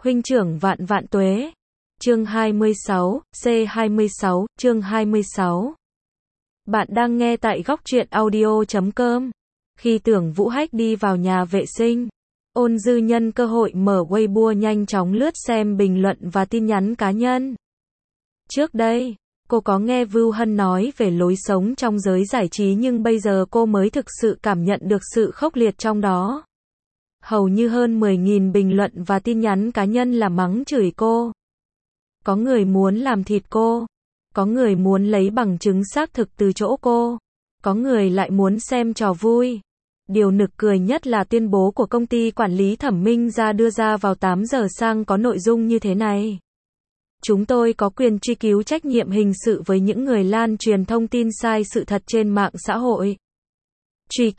Huynh trưởng vạn vạn tuế. Chương 26, C26, chương 26. Bạn đang nghe tại góc truyện audio.com. Khi Tưởng Vũ Hách đi vào nhà vệ sinh, Ôn Dư nhân cơ hội mở Weibo nhanh chóng lướt xem bình luận và tin nhắn cá nhân. Trước đây, cô có nghe Vưu Hân nói về lối sống trong giới giải trí nhưng bây giờ cô mới thực sự cảm nhận được sự khốc liệt trong đó. Hầu như hơn 10.000 bình luận và tin nhắn cá nhân là mắng chửi cô. Có người muốn làm thịt cô, có người muốn lấy bằng chứng xác thực từ chỗ cô, có người lại muốn xem trò vui. Điều nực cười nhất là tuyên bố của công ty quản lý Thẩm Minh Gia đưa ra vào 8 giờ sáng có nội dung như thế này. Chúng tôi có quyền truy cứu trách nhiệm hình sự với những người lan truyền thông tin sai sự thật trên mạng xã hội. Truy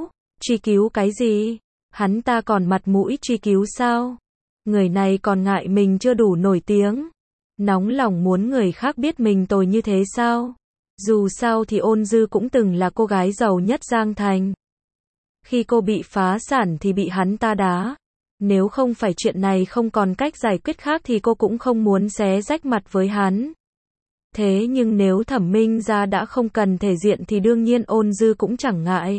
cứu cái gì? Hắn ta còn mặt mũi truy cứu sao? Người này còn ngại mình chưa đủ nổi tiếng. Nóng lòng muốn người khác biết mình tồi như thế sao? Dù sao thì Ôn Dư cũng từng là cô gái giàu nhất Giang Thành. Khi cô bị phá sản thì bị hắn ta đá. Nếu không phải chuyện này không còn cách giải quyết khác thì cô cũng không muốn xé rách mặt với hắn. Thế nhưng nếu Thẩm Minh Gia đã không cần thể diện thì đương nhiên Ôn Dư cũng chẳng ngại.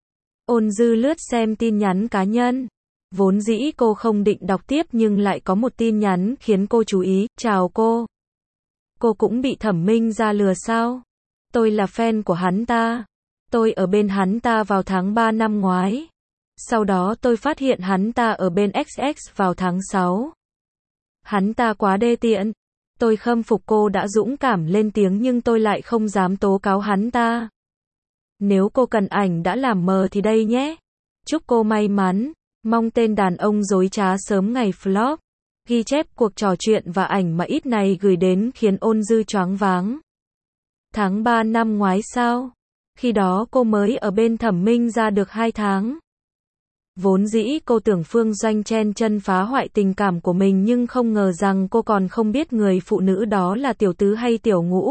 Ôn Dư lướt xem tin nhắn cá nhân. Vốn dĩ cô không định đọc tiếp nhưng lại có một tin nhắn khiến cô chú ý. Chào cô. Cô cũng bị Thẩm Minh Gia lừa sao? Tôi là fan của hắn ta. Tôi ở bên hắn ta vào tháng 3 năm ngoái. Sau đó tôi phát hiện hắn ta ở bên XX vào tháng 6. Hắn ta quá đê tiện. Tôi khâm phục cô đã dũng cảm lên tiếng nhưng tôi lại không dám tố cáo hắn ta. Nếu cô cần ảnh đã làm mờ thì đây nhé. Chúc cô may mắn. Mong tên đàn ông dối trá sớm ngày flop. Ghi chép cuộc trò chuyện và ảnh mà ít này gửi đến khiến Ôn Dư choáng váng. Tháng 3 năm ngoái sao? Khi đó cô mới ở bên Thẩm Minh Gia được 2 tháng. Vốn dĩ cô tưởng Phương Doanh chen chân phá hoại tình cảm của mình nhưng không ngờ rằng cô còn không biết người phụ nữ đó là tiểu tứ hay tiểu ngũ.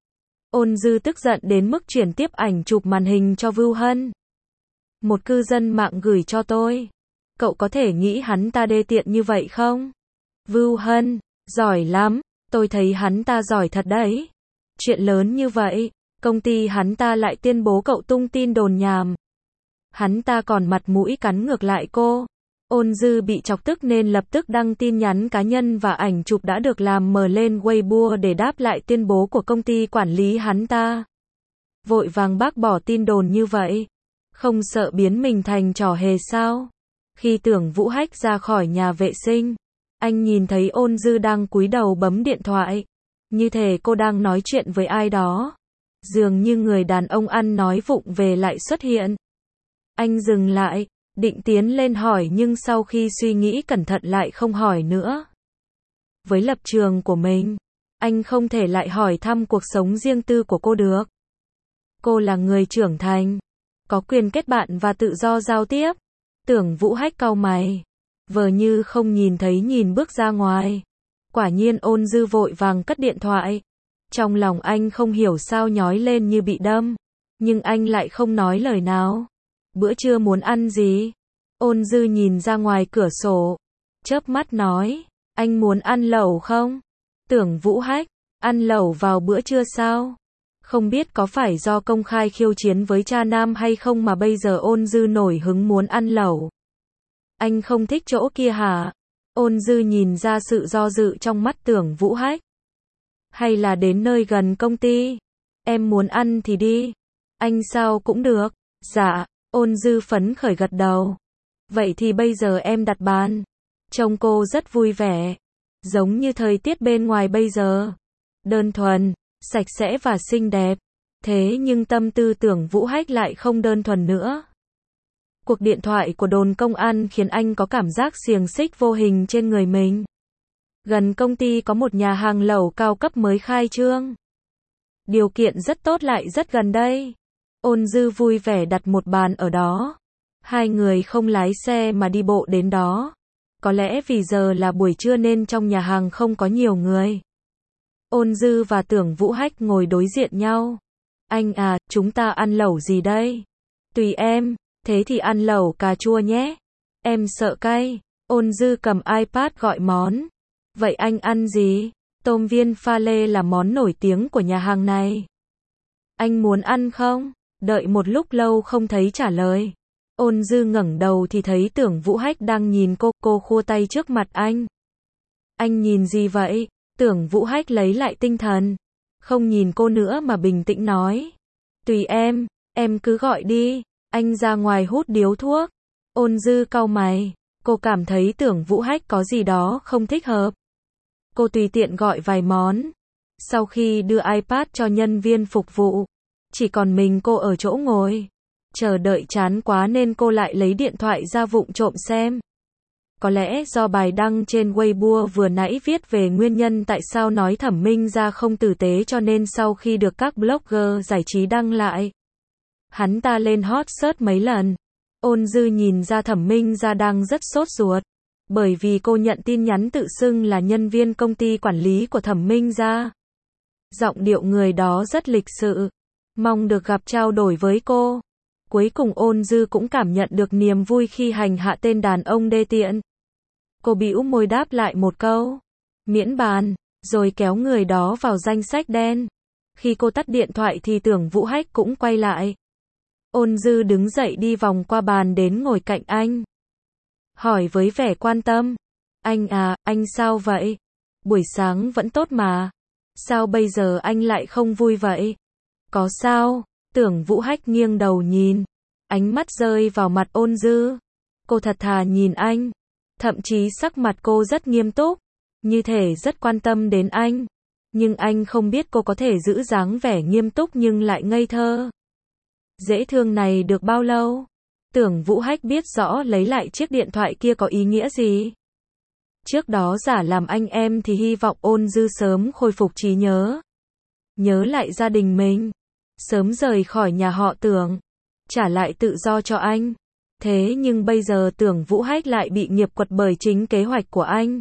Ôn Dư tức giận đến mức chuyển tiếp ảnh chụp màn hình cho Vưu Hân. Một cư dân mạng gửi cho tôi. Cậu có thể nghĩ hắn ta đê tiện như vậy không? Vưu Hân, giỏi lắm, tôi thấy hắn ta giỏi thật đấy. Chuyện lớn như vậy, công ty hắn ta lại tuyên bố cậu tung tin đồn nhảm. Hắn ta còn mặt mũi cắn ngược lại cô. Ôn Dư bị chọc tức nên lập tức đăng tin nhắn cá nhân và ảnh chụp đã được làm mờ lên Weibo để đáp lại tuyên bố của công ty quản lý hắn ta. Vội vàng bác bỏ tin đồn như vậy. Không sợ biến mình thành trò hề sao? Khi Tưởng Vũ Hách ra khỏi nhà vệ sinh, anh nhìn thấy Ôn Dư đang cúi đầu bấm điện thoại. Như thể cô đang nói chuyện với ai đó. Dường như người đàn ông ăn nói vụng về lại xuất hiện. Anh dừng lại, định tiến lên hỏi nhưng sau khi suy nghĩ cẩn thận lại không hỏi nữa. Với lập trường của mình, anh không thể lại hỏi thăm cuộc sống riêng tư của cô được. Cô là người trưởng thành, có quyền kết bạn và tự do giao tiếp. Tưởng Vũ Hách cau mày, vờ như không nhìn thấy nhìn bước ra ngoài. Quả nhiên Ôn Dư vội vàng cất điện thoại. Trong lòng anh không hiểu sao nhói lên như bị đâm, nhưng anh lại không nói lời nào. Bữa trưa muốn ăn gì? Ôn Dư nhìn ra ngoài cửa sổ, chớp mắt nói, anh muốn ăn lẩu không? Tưởng Vũ Hách, ăn lẩu vào bữa trưa sao? Không biết có phải do công khai khiêu chiến với cha nam hay không mà bây giờ Ôn Dư nổi hứng muốn ăn lẩu. Anh không thích chỗ kia hả? Ôn Dư nhìn ra sự do dự trong mắt Tưởng Vũ Hách. Hay là đến nơi gần công ty? Em muốn ăn thì đi. Anh sao cũng được. Dạ, Ôn Dư phấn khởi gật đầu. Vậy thì bây giờ em đặt bàn. Trông cô rất vui vẻ. Giống như thời tiết bên ngoài bây giờ. Đơn thuần, sạch sẽ và xinh đẹp. Thế nhưng tâm tư Tưởng Vũ Hách lại không đơn thuần nữa. Cuộc điện thoại của đồn công an khiến anh có cảm giác xiềng xích vô hình trên người mình. Gần công ty có một nhà hàng lẩu cao cấp mới khai trương. Điều kiện rất tốt lại rất gần đây. Ôn Dư vui vẻ đặt một bàn ở đó. Hai người không lái xe mà đi bộ đến đó. Có lẽ vì giờ là buổi trưa nên trong nhà hàng không có nhiều người. Ôn Dư và Tưởng Vũ Hách ngồi đối diện nhau. Anh à, chúng ta ăn lẩu gì đây? Tùy em, thế thì ăn lẩu cà chua nhé. Em sợ cay. Ôn Dư cầm iPad gọi món. Vậy anh ăn gì? Tôm viên pha lê là món nổi tiếng của nhà hàng này. Anh muốn ăn không? Đợi một lúc lâu không thấy trả lời. Ôn Dư ngẩng đầu thì thấy Tưởng Vũ Hách đang nhìn cô khua tay trước mặt anh. Anh nhìn gì vậy? Tưởng Vũ Hách lấy lại tinh thần. Không nhìn cô nữa mà bình tĩnh nói. Tùy em cứ gọi đi. Anh ra ngoài hút điếu thuốc. Ôn Dư cau mày. Cô cảm thấy Tưởng Vũ Hách có gì đó không thích hợp. Cô tùy tiện gọi vài món. Sau khi đưa iPad cho nhân viên phục vụ, chỉ còn mình cô ở chỗ ngồi. Chờ đợi chán quá nên cô lại lấy điện thoại ra vụng trộm xem. Có lẽ do bài đăng trên Weibo vừa nãy viết về nguyên nhân tại sao nói Thẩm Minh Gia không tử tế cho nên sau khi được các blogger giải trí đăng lại, hắn ta lên hot search mấy lần. Ôn Dư nhìn ra Thẩm Minh Gia đang rất sốt ruột. Bởi vì cô nhận tin nhắn tự xưng là nhân viên công ty quản lý của Thẩm Minh Gia. Giọng điệu người đó rất lịch sự. Mong được gặp trao đổi với cô. Cuối cùng Ôn Dư cũng cảm nhận được niềm vui khi hành hạ tên đàn ông đê tiện. Cô bĩu môi đáp lại một câu. Miễn bàn. Rồi kéo người đó vào danh sách đen. Khi cô tắt điện thoại thì Tưởng Vũ Hách cũng quay lại. Ôn Dư đứng dậy đi vòng qua bàn đến ngồi cạnh anh. Hỏi với vẻ quan tâm. Anh à, anh sao vậy? Buổi sáng vẫn tốt mà. Sao bây giờ anh lại không vui vậy? Có sao? Tưởng Vũ Hách nghiêng đầu nhìn. Ánh mắt rơi vào mặt Ôn Dư. Cô thật thà nhìn anh. Thậm chí sắc mặt cô rất nghiêm túc. Như thể rất quan tâm đến anh. Nhưng anh không biết cô có thể giữ dáng vẻ nghiêm túc nhưng lại ngây thơ. Dễ thương này được bao lâu? Tưởng Vũ Hách biết rõ lấy lại chiếc điện thoại kia có ý nghĩa gì. Trước đó giả làm anh em thì hy vọng Ôn Dư sớm khôi phục trí nhớ. Nhớ lại gia đình mình. Sớm rời khỏi nhà họ Tưởng. Trả lại tự do cho anh. Thế nhưng bây giờ Tưởng Vũ Hách lại bị nghiệp quật bởi chính kế hoạch của anh.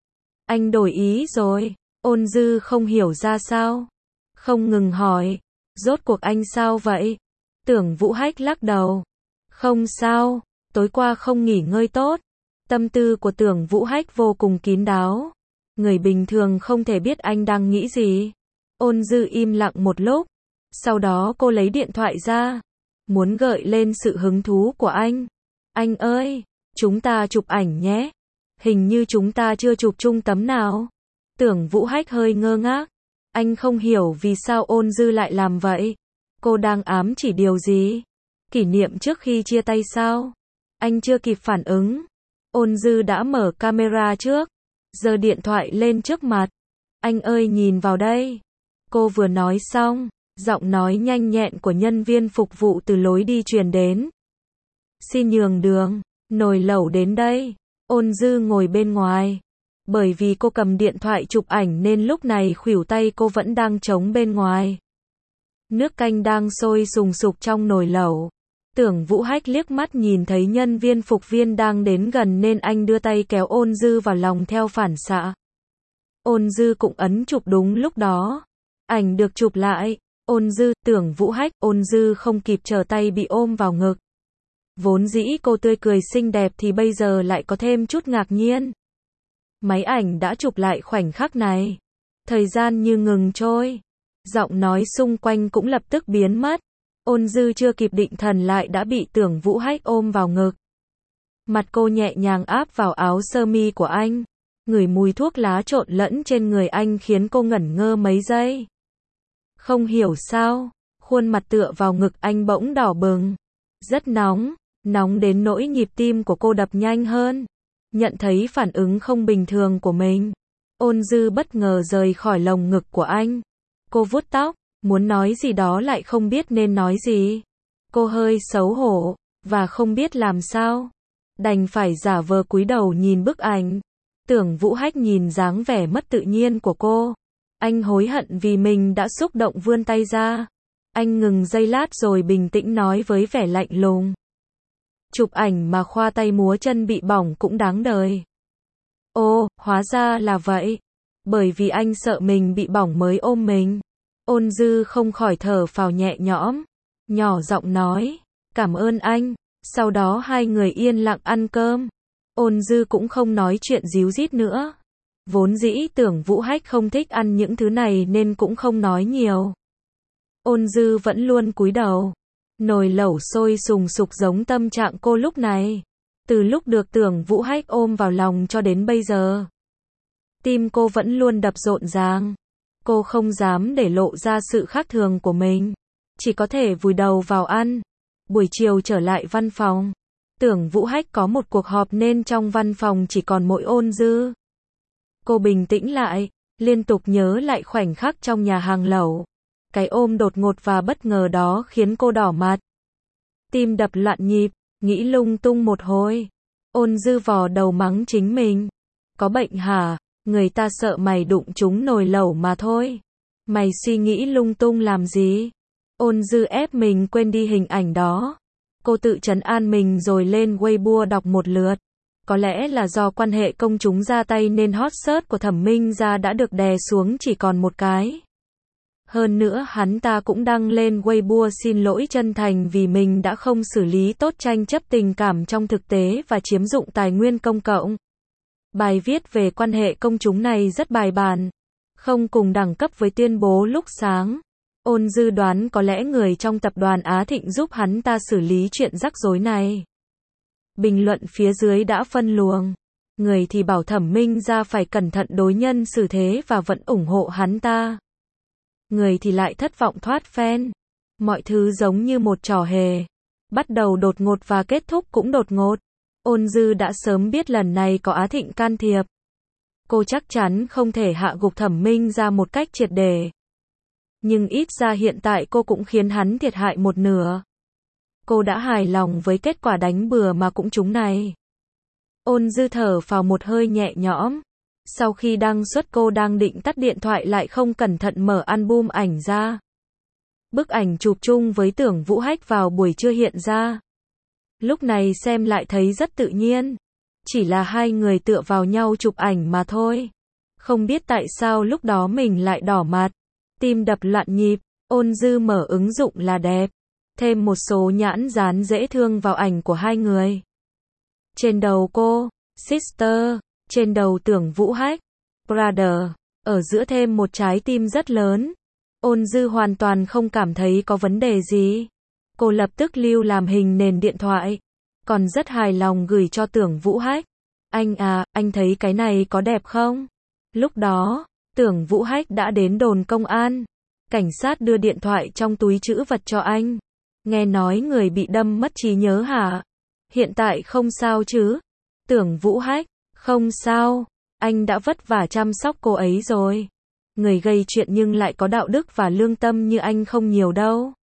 Anh đổi ý rồi. Ôn Dư không hiểu ra sao. Không ngừng hỏi. Rốt cuộc anh sao vậy? Tưởng Vũ Hách lắc đầu. Không sao. Tối qua không nghỉ ngơi tốt. Tâm tư của Tưởng Vũ Hách vô cùng kín đáo. Người bình thường không thể biết anh đang nghĩ gì. Ôn Dư im lặng một lúc. Sau đó cô lấy điện thoại ra. Muốn gợi lên sự hứng thú của anh. Anh ơi, chúng ta chụp ảnh nhé. Hình như chúng ta chưa chụp chung tấm nào. Tưởng Vũ Hách hơi ngơ ngác. Anh không hiểu vì sao Ôn Dư lại làm vậy. Cô đang ám chỉ điều gì? Kỷ niệm trước khi chia tay sao? Anh chưa kịp phản ứng. Ôn Dư đã mở camera trước. Giơ điện thoại lên trước mặt. Anh ơi nhìn vào đây. Cô vừa nói xong. Giọng nói nhanh nhẹn của nhân viên phục vụ từ lối đi truyền đến. Xin nhường đường. Nồi lẩu đến đây. Ôn Dư ngồi bên ngoài. Bởi vì cô cầm điện thoại chụp ảnh nên lúc này khuỷu tay cô vẫn đang trống bên ngoài. Nước canh đang sôi sùng sục trong nồi lẩu. Tưởng Vũ Hách liếc mắt nhìn thấy nhân viên phục viên đang đến gần nên anh đưa tay kéo Ôn Dư vào lòng theo phản xạ. Ôn Dư cũng ấn chụp đúng lúc đó. Ảnh được chụp lại. Ôn Dư, Tưởng Vũ Hách, Ôn Dư không kịp trở tay bị ôm vào ngực. Vốn dĩ cô tươi cười xinh đẹp thì bây giờ lại có thêm chút ngạc nhiên. Máy ảnh đã chụp lại khoảnh khắc này. Thời gian như ngừng trôi. Giọng nói xung quanh cũng lập tức biến mất. Ôn Dư chưa kịp định thần lại đã bị Tưởng Vũ Hách ôm vào ngực. Mặt cô nhẹ nhàng áp vào áo sơ mi của anh. Ngửi mùi thuốc lá trộn lẫn trên người anh khiến cô ngẩn ngơ mấy giây. Không hiểu sao, khuôn mặt tựa vào ngực anh bỗng đỏ bừng. Rất nóng, nóng đến nỗi nhịp tim của cô đập nhanh hơn. Nhận thấy phản ứng không bình thường của mình. Ôn Dư bất ngờ rời khỏi lồng ngực của anh. Cô vuốt tóc, muốn nói gì đó lại không biết nên nói gì. Cô hơi xấu hổ, và không biết làm sao. Đành phải giả vờ cúi đầu nhìn bức ảnh. Tưởng Vũ Hách nhìn dáng vẻ mất tự nhiên của cô. Anh hối hận vì mình đã xúc động vươn tay ra. Anh ngừng giây lát rồi bình tĩnh nói với vẻ lạnh lùng. Chụp ảnh mà khoa tay múa chân bị bỏng cũng đáng đời. Ồ, hóa ra là vậy. Bởi vì anh sợ mình bị bỏng mới ôm mình. Ôn Dư không khỏi thở phào nhẹ nhõm. Nhỏ giọng nói. Cảm ơn anh. Sau đó hai người yên lặng ăn cơm. Ôn Dư cũng không nói chuyện díu dít nữa. Vốn dĩ Tưởng Vũ Hách không thích ăn những thứ này nên cũng không nói nhiều. Ôn Dư vẫn luôn cúi đầu. Nồi lẩu sôi sùng sục giống tâm trạng cô lúc này. Từ lúc được Tưởng Vũ Hách ôm vào lòng cho đến bây giờ, tim cô vẫn luôn đập rộn ràng. Cô không dám để lộ ra sự khác thường của mình, chỉ có thể vùi đầu vào ăn. Buổi chiều trở lại văn phòng, Tưởng Vũ Hách có một cuộc họp nên trong văn phòng chỉ còn mỗi Ôn Dư. Cô bình tĩnh lại, liên tục nhớ lại khoảnh khắc trong nhà hàng lẩu. Cái ôm đột ngột và bất ngờ đó khiến cô đỏ mặt. Tim đập loạn nhịp, nghĩ lung tung một hồi. Ôn Dư vò đầu mắng chính mình. Có bệnh hả? Người ta sợ mày đụng trúng nồi lẩu mà thôi. Mày suy nghĩ lung tung làm gì? Ôn Dư ép mình quên đi hình ảnh đó. Cô tự trấn an mình rồi lên Weibo đọc một lượt. Có lẽ là do quan hệ công chúng ra tay nên hot search của Thẩm Minh Gia đã được đè xuống chỉ còn một cái. Hơn nữa hắn ta cũng đăng lên Weibo xin lỗi chân thành vì mình đã không xử lý tốt tranh chấp tình cảm trong thực tế và chiếm dụng tài nguyên công cộng. Bài viết về quan hệ công chúng này rất bài bản, không cùng đẳng cấp với tuyên bố lúc sáng. Ôn Dư đoán có lẽ người trong tập đoàn Á Thịnh giúp hắn ta xử lý chuyện rắc rối này. Bình luận phía dưới đã phân luồng. Người thì bảo Thẩm Minh Gia phải cẩn thận đối nhân xử thế và vẫn ủng hộ hắn ta. Người thì lại thất vọng thoát phen. Mọi thứ giống như một trò hề. Bắt đầu đột ngột và kết thúc cũng đột ngột. Ôn Dư đã sớm biết lần này có Á Thịnh can thiệp. Cô chắc chắn không thể hạ gục Thẩm Minh Gia một cách triệt để. Nhưng ít ra hiện tại cô cũng khiến hắn thiệt hại một nửa. Cô đã hài lòng với kết quả đánh bừa mà cũng trúng này. Ôn Dư thở phào một hơi nhẹ nhõm. Sau khi đăng xuất cô đang định tắt điện thoại lại không cẩn thận mở album ảnh ra. Bức ảnh chụp chung với Tưởng Vũ Hách vào buổi trưa hiện ra. Lúc này xem lại thấy rất tự nhiên. Chỉ là hai người tựa vào nhau chụp ảnh mà thôi. Không biết tại sao lúc đó mình lại đỏ mặt. Tim đập loạn nhịp. Ôn Dư mở ứng dụng là đẹp. Thêm một số nhãn dán dễ thương vào ảnh của hai người. Trên đầu cô, Sister. Trên đầu Tưởng Vũ Hách, Brother. Ở giữa thêm một trái tim rất lớn. Ôn Dư hoàn toàn không cảm thấy có vấn đề gì. Cô lập tức lưu làm hình nền điện thoại. Còn rất hài lòng gửi cho Tưởng Vũ Hách. Anh à, anh thấy cái này có đẹp không? Lúc đó, Tưởng Vũ Hách đã đến đồn công an. Cảnh sát đưa điện thoại trong túi trữ vật cho anh. Nghe nói người bị đâm mất trí nhớ hả? Hiện tại không sao chứ? Tưởng Vũ Hách, không sao. Anh đã vất vả chăm sóc cô ấy rồi. Người gây chuyện nhưng lại có đạo đức và lương tâm như anh không nhiều đâu.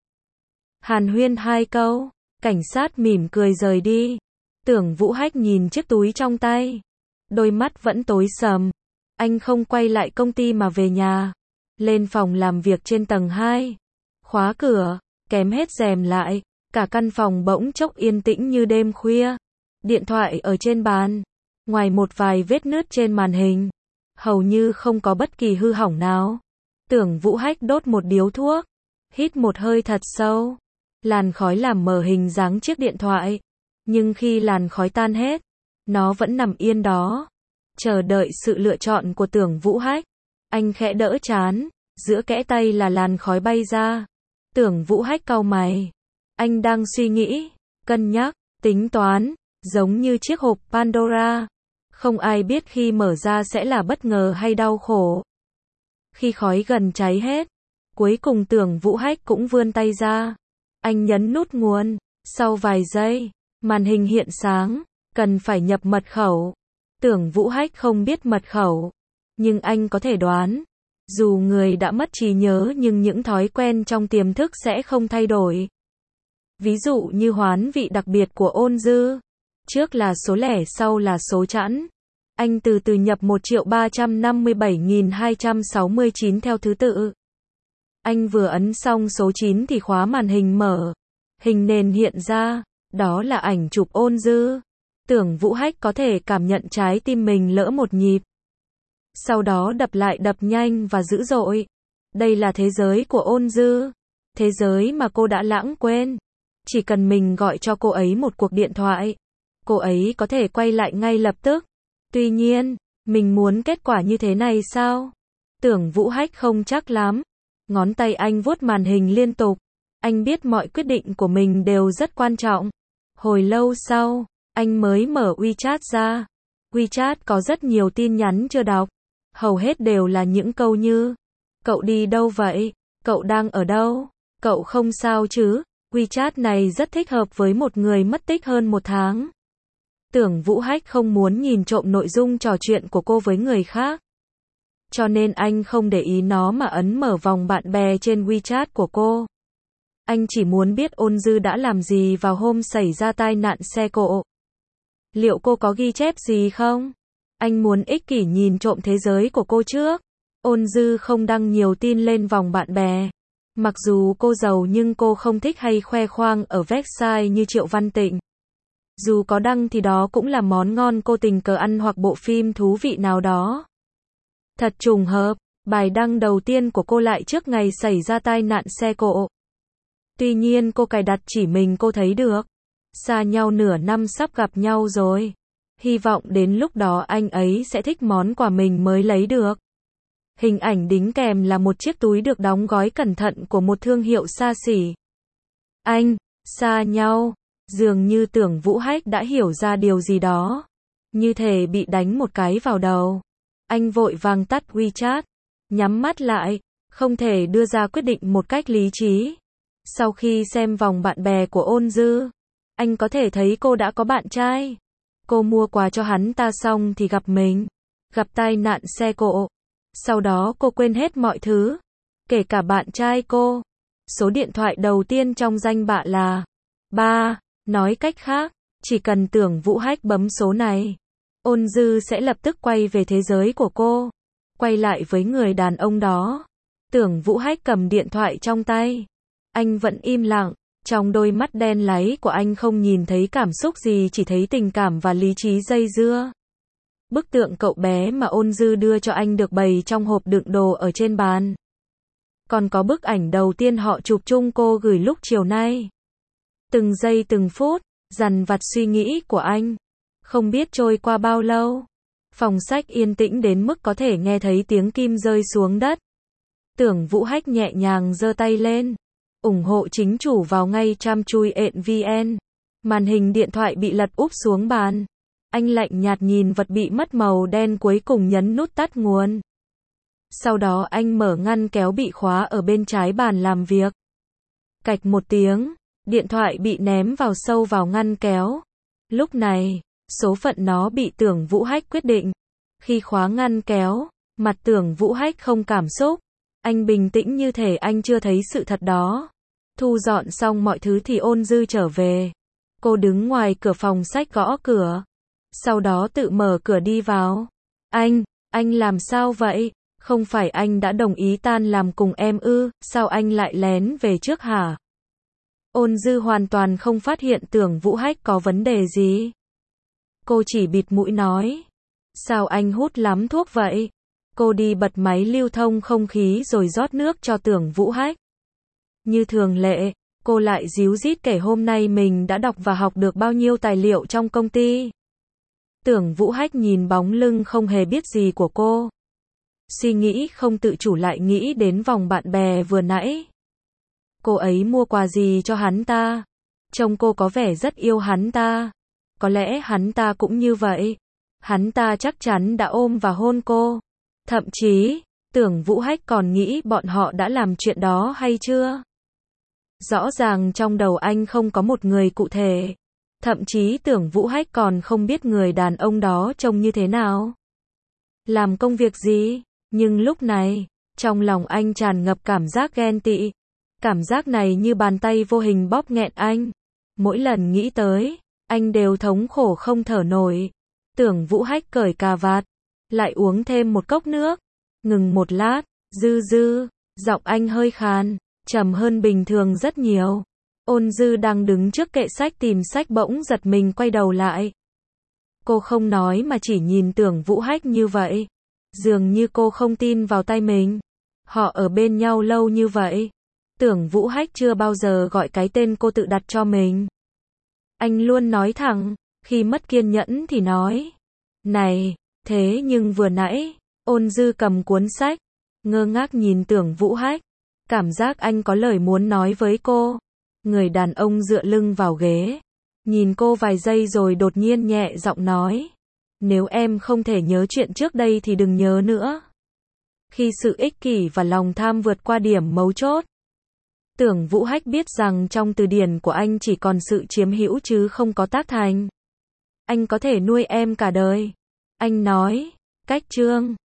Hàn huyên hai câu. Cảnh sát mỉm cười rời đi. Tưởng Vũ Hách nhìn chiếc túi trong tay. Đôi mắt vẫn tối sầm. Anh không quay lại công ty mà về nhà. Lên phòng làm việc trên tầng 2. Khóa cửa, kém hết rèm lại. Cả căn phòng bỗng chốc yên tĩnh như đêm khuya. Điện thoại ở trên bàn. Ngoài một vài vết nứt trên màn hình, hầu như không có bất kỳ hư hỏng nào. Tưởng Vũ Hách đốt một điếu thuốc. Hít một hơi thật sâu. Làn khói làm mờ hình dáng chiếc điện thoại. Nhưng khi làn khói tan hết, nó vẫn nằm yên đó. Chờ đợi sự lựa chọn của Tưởng Vũ Hách. Anh khẽ đỡ trán. Giữa kẽ tay là làn khói bay ra. Tưởng Vũ Hách cau mày. Anh đang suy nghĩ, cân nhắc, tính toán. Giống như chiếc hộp Pandora. Không ai biết khi mở ra sẽ là bất ngờ hay đau khổ. Khi khói gần cháy hết, cuối cùng Tưởng Vũ Hách cũng vươn tay ra. Anh nhấn nút nguồn. Sau vài giây, màn hình hiện sáng. Cần phải nhập mật khẩu. Tưởng Vũ Hách không biết mật khẩu. Nhưng anh có thể đoán. Dù người đã mất trí nhớ nhưng những thói quen trong tiềm thức sẽ không thay đổi. Ví dụ như hoán vị đặc biệt của Ôn Dư. Trước là số lẻ, sau là số chẵn. Anh từ từ nhập 1.357.269 theo thứ tự. Anh vừa ấn xong số 9 thì khóa màn hình mở. Hình nền hiện ra. Đó là ảnh chụp Ôn Dư. Tưởng Vũ Hách có thể cảm nhận trái tim mình lỡ một nhịp. Sau đó đập lại đập nhanh và dữ dội. Đây là thế giới của Ôn Dư. Thế giới mà cô đã lãng quên. Chỉ cần mình gọi cho cô ấy một cuộc điện thoại. cô ấy có thể quay lại ngay lập tức. Tuy nhiên, mình muốn kết quả như thế này sao? Tưởng Vũ Hách không chắc lắm. Ngón tay anh vuốt màn hình liên tục. Anh biết mọi quyết định của mình đều rất quan trọng. Hồi lâu sau, anh mới mở WeChat ra. WeChat có rất nhiều tin nhắn chưa đọc. Hầu hết đều là những câu như: cậu đi đâu vậy? Cậu đang ở đâu? Cậu không sao chứ? WeChat này rất thích hợp với một người mất tích hơn 1 tháng. Tưởng Vũ Hách không muốn nhìn trộm nội dung trò chuyện của cô với người khác. Cho nên anh không để ý nó mà ấn mở vòng bạn bè trên WeChat của cô. Anh chỉ muốn biết Ôn Dư đã làm gì vào hôm xảy ra tai nạn xe cộ. Liệu cô có ghi chép gì không? Anh muốn ích kỷ nhìn trộm thế giới của cô trước. Ôn Dư không đăng nhiều tin lên vòng bạn bè. Mặc dù cô giàu nhưng cô không thích hay khoe khoang ở website như Triệu Văn Tịnh. Dù có đăng thì đó cũng là món ngon cô tình cờ ăn hoặc bộ phim thú vị nào đó. Thật trùng hợp, bài đăng đầu tiên của cô lại trước ngày xảy ra tai nạn xe cộ. Tuy nhiên cô cài đặt chỉ mình cô thấy được. Xa nhau nửa năm sắp gặp nhau rồi. Hy vọng đến lúc đó anh ấy sẽ thích món quà mình mới lấy được. Hình ảnh đính kèm là một chiếc túi được đóng gói cẩn thận của một thương hiệu xa xỉ. Anh, xa nhau. Dường như Tưởng Vũ Hách đã hiểu ra điều gì đó. Như thể bị đánh một cái vào đầu. Anh vội vàng tắt WeChat. Nhắm mắt lại. Không thể đưa ra quyết định một cách lý trí. Sau khi xem vòng bạn bè của Ôn Dư, anh có thể thấy cô đã có bạn trai. Cô mua quà cho hắn ta xong thì gặp mình. Gặp tai nạn xe cộ. Sau đó cô quên hết mọi thứ. Kể cả bạn trai cô. Số điện thoại đầu tiên trong danh bạ là 3. Nói cách khác, chỉ cần Tưởng Vũ Hách bấm số này, Ôn Dư sẽ lập tức quay về thế giới của cô. Quay lại với người đàn ông đó. Tưởng Vũ Hách cầm điện thoại trong tay. Anh vẫn im lặng. Trong đôi mắt đen láy của anh không nhìn thấy cảm xúc gì, chỉ thấy tình cảm và lý trí dây dưa. Bức tượng cậu bé mà Ôn Dư đưa cho anh được bày trong hộp đựng đồ ở trên bàn. Còn có bức ảnh đầu tiên họ chụp chung cô gửi lúc chiều nay. Từng giây từng phút, dằn vặt suy nghĩ của anh. Không biết trôi qua bao lâu. Phòng sách yên tĩnh đến mức có thể nghe thấy tiếng kim rơi xuống đất. Tưởng Vũ Hách nhẹ nhàng giơ tay lên. Ủng hộ chính chủ vào ngay tramchui.vn. Màn hình điện thoại bị lật úp xuống bàn. Anh lạnh nhạt nhìn vật bị mất màu đen cuối cùng nhấn nút tắt nguồn. Sau đó anh mở ngăn kéo bị khóa ở bên trái bàn làm việc. Cạch một tiếng, điện thoại bị ném sâu vào ngăn kéo. Lúc này, số phận nó bị Tưởng Vũ Hách quyết định. Khi khóa ngăn kéo, mặt Tưởng Vũ Hách không cảm xúc. Anh bình tĩnh như thể anh chưa thấy sự thật đó. Thu dọn xong mọi thứ thì Ôn Dư trở về. Cô đứng ngoài cửa phòng sách gõ cửa. Sau đó tự mở cửa đi vào. Anh làm sao vậy? Không phải anh đã đồng ý tan làm cùng em ư? Sao anh lại lén về trước hả? Ôn Dư hoàn toàn không phát hiện Tưởng Vũ Hách có vấn đề gì. Cô chỉ bịt mũi nói. Sao anh hút lắm thuốc vậy? Cô đi bật máy lưu thông không khí rồi rót nước cho Tưởng Vũ Hách. Như thường lệ, cô lại díu dít kể hôm nay mình đã đọc và học được bao nhiêu tài liệu trong công ty. Tưởng Vũ Hách nhìn bóng lưng không hề biết gì của cô. Suy nghĩ không tự chủ lại nghĩ đến vòng bạn bè vừa nãy. Cô ấy mua quà gì cho hắn ta? Trông cô có vẻ rất yêu hắn ta. Có lẽ hắn ta cũng như vậy. Hắn ta chắc chắn đã ôm và hôn cô. Thậm chí, Tưởng Vũ Hách còn nghĩ bọn họ đã làm chuyện đó hay chưa? Rõ ràng trong đầu anh không có một người cụ thể. Thậm chí Tưởng Vũ Hách còn không biết người đàn ông đó trông như thế nào. Làm công việc gì? Nhưng lúc này, trong lòng anh tràn ngập cảm giác ghen tị. Cảm giác này như bàn tay vô hình bóp nghẹn anh. Mỗi lần nghĩ tới, anh đều thống khổ không thở nổi. Tưởng Vũ Hách cởi cà vạt, lại uống thêm một cốc nước. Ngừng một lát, Dư, giọng anh hơi khàn, trầm hơn bình thường rất nhiều. Ôn Dư đang đứng trước kệ sách tìm sách bỗng giật mình quay đầu lại. Cô không nói mà chỉ nhìn Tưởng Vũ Hách như vậy. Dường như cô không tin vào tay mình. Họ ở bên nhau lâu như vậy. Tưởng Vũ Hách chưa bao giờ gọi cái tên cô tự đặt cho mình. Anh luôn nói thẳng, Khi mất kiên nhẫn thì nói. Này, thế nhưng vừa nãy, Ôn Dư cầm cuốn sách, ngơ ngác nhìn Tưởng Vũ Hách. Cảm giác anh có lời muốn nói với cô. Người đàn ông dựa lưng vào ghế, nhìn cô vài giây rồi đột nhiên nhẹ giọng nói. Nếu em không thể nhớ chuyện trước đây thì đừng nhớ nữa. Khi sự ích kỷ và lòng tham vượt qua điểm mấu chốt, Tưởng Vũ Hách biết rằng trong từ điển của anh chỉ còn sự chiếm hữu chứ không có tác thành. Anh có thể nuôi em cả đời. Anh nói, cách chương